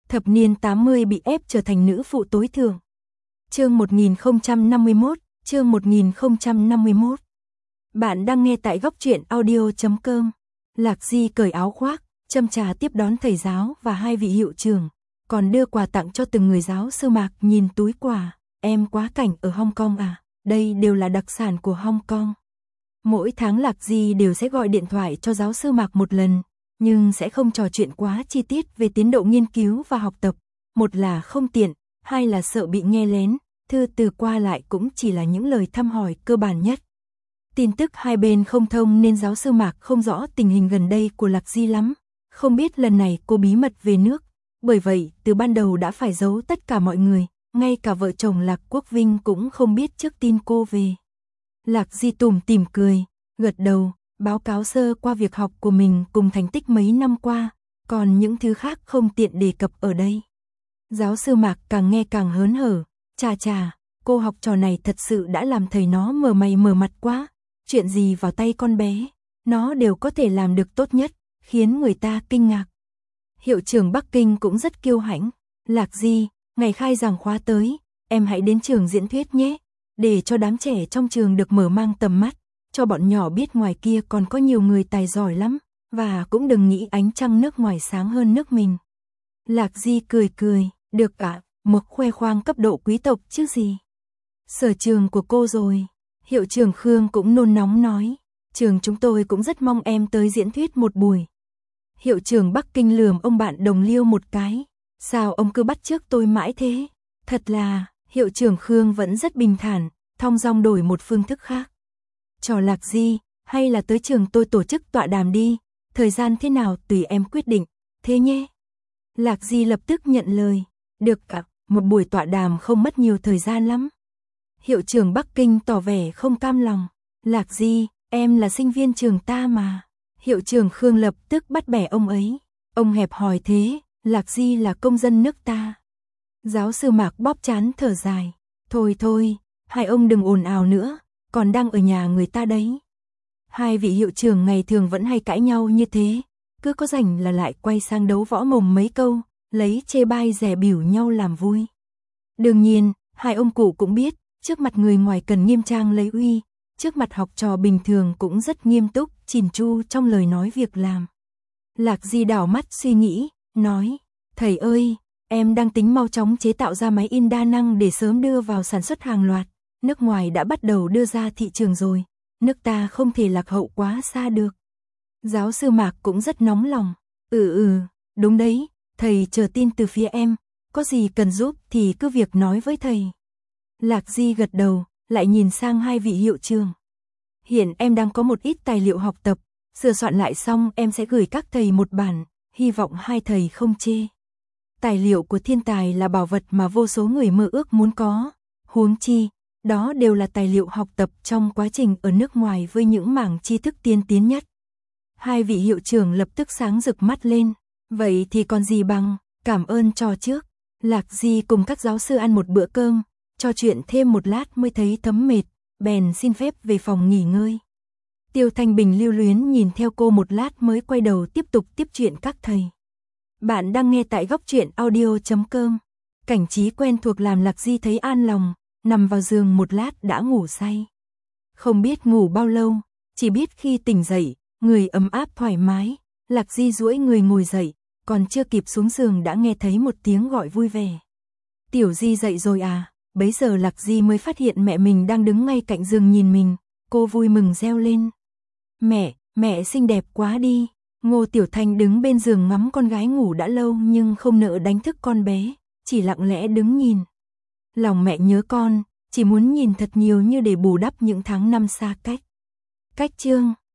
thập niên 80 bị ép trở thành nữ phụ tối thượng. Chương 1051, chương 1051. Bạn đang nghe tại góc truyện audio.com. Lạc Di cởi áo khoác, châm trà tiếp đón thầy giáo và hai vị hiệu trưởng, còn đưa quà tặng cho từng người. Giáo sư Mạc nhìn túi quà, em quá cảnh ở Hong Kong à, đây đều là đặc sản của Hong Kong. Mỗi tháng Lạc Di đều sẽ gọi điện thoại cho giáo sư Mạc một lần, nhưng sẽ không trò chuyện quá chi tiết về tiến độ nghiên cứu và học tập. Một là không tiện, hai là sợ bị nghe lén, thư từ qua lại cũng chỉ là những lời thăm hỏi cơ bản nhất. Tin tức hai bên không thông nên giáo sư Mạc không rõ tình hình gần đây của Lạc Di lắm, không biết lần này cô bí mật về nước, bởi vậy từ ban đầu đã phải giấu tất cả mọi người, ngay cả vợ chồng Lạc Quốc Vinh cũng không biết trước tin cô về. Lạc Di tủm tỉm cười, gật đầu, báo cáo sơ qua việc học của mình cùng thành tích mấy năm qua, còn những thứ khác không tiện đề cập ở đây. Giáo sư Mạc càng nghe càng hớn hở, chà, cô học trò này thật sự đã làm thầy nó mở mày mở mặt quá, chuyện gì vào tay con bé, nó đều có thể làm được tốt nhất, khiến người ta kinh ngạc. Hiệu trưởng Bắc Kinh cũng rất kiêu hãnh, Lạc Di, ngày khai giảng khóa tới, em hãy đến trường diễn thuyết nhé, để cho đám trẻ trong trường được mở mang tầm mắt, cho bọn nhỏ biết ngoài kia còn có nhiều người tài giỏi lắm, và cũng đừng nghĩ ánh trăng nước ngoài sáng hơn nước mình. Lạc Di cười, được ạ, một khoe khoang cấp độ quý tộc chứ gì. Sở trường của cô rồi. Hiệu trưởng Khương cũng nôn nóng nói, trường chúng tôi cũng rất mong em tới diễn thuyết một buổi. Hiệu trưởng Bắc Kinh lườm ông bạn đồng liêu một cái, sao ông cứ bắt chước tôi mãi thế? Thật là, hiệu trưởng Khương vẫn rất bình thản, thong dong đổi một phương thức khác. Trò Lạc Di, hay là tới trường tôi tổ chức tọa đàm đi, thời gian thế nào tùy em quyết định, thế nhé. Lạc Di lập tức nhận lời, được ạ, một buổi tọa đàm không mất nhiều thời gian lắm. Hiệu trưởng Bắc Kinh tỏ vẻ không cam lòng, Lạc Di, em là sinh viên trường ta mà. Hiệu trưởng Khương lập tức bắt bẻ ông ấy, ông hẹp hòi thế, Lạc Di là công dân nước ta. Giáo sư Mạc bóp trán thở dài, thôi, hai ông đừng ồn ào nữa, còn đang ở nhà người ta đấy. Hai vị hiệu trưởng ngày thường vẫn hay cãi nhau như thế, cứ có rảnh là lại quay sang đấu võ mồm mấy câu, lấy chê bai dè bỉu nhau làm vui. Đương nhiên, hai ông cụ cũng biết, trước mặt người ngoài cần nghiêm trang lấy uy, trước mặt học trò bình thường cũng rất nghiêm túc, chỉn chu trong lời nói việc làm. Lạc Di đảo mắt suy nghĩ, nói, thầy ơi, em đang tính mau chóng chế tạo ra máy in đa năng để sớm đưa vào sản xuất hàng loạt, nước ngoài đã bắt đầu đưa ra thị trường rồi, nước ta không thể lạc hậu quá xa được. Giáo sư Mạc cũng rất nóng lòng, đúng đấy, thầy chờ tin từ phía em, có gì cần giúp thì cứ việc nói với thầy. Lạc Di gật đầu, lại nhìn sang hai vị hiệu trưởng. Hiện em đang có một ít tài liệu học tập, sửa soạn lại xong em sẽ gửi các thầy một bản, hy vọng hai thầy không chê. Tài liệu của thiên tài là bảo vật mà vô số người mơ ước muốn có, huống chi, đó đều là tài liệu học tập trong quá trình ở nước ngoài với những mảng tri thức tiên tiến nhất. Hai vị hiệu trưởng lập tức sáng rực mắt lên, vậy thì còn gì bằng, cảm ơn cho trước. Lạc Di cùng các giáo sư ăn một bữa cơm, trò chuyện thêm một lát mới thấy thấm mệt, bèn xin phép về phòng nghỉ ngơi. Tiêu Thanh Bình lưu luyến nhìn theo cô một lát mới quay đầu tiếp tục tiếp chuyện các thầy. Bạn đang nghe tại góc truyện audio.com. Cảnh trí quen thuộc làm Lạc Di thấy an lòng, nằm vào giường một lát đã ngủ say. Không biết ngủ bao lâu, chỉ biết khi tỉnh dậy, người ấm áp thoải mái, Lạc Di duỗi người ngồi dậy, còn chưa kịp xuống giường đã nghe thấy một tiếng gọi vui vẻ. Tiểu Di dậy rồi à? Bấy giờ Lạc Di mới phát hiện mẹ mình đang đứng ngay cạnh giường nhìn mình, cô vui mừng reo lên. Mẹ xinh đẹp quá đi. Ngô Tiểu Thanh đứng bên giường ngắm con gái ngủ đã lâu nhưng không nỡ đánh thức con bé, chỉ lặng lẽ đứng nhìn. Lòng mẹ nhớ con, chỉ muốn nhìn thật nhiều như để bù đắp những tháng năm xa cách. Cách chương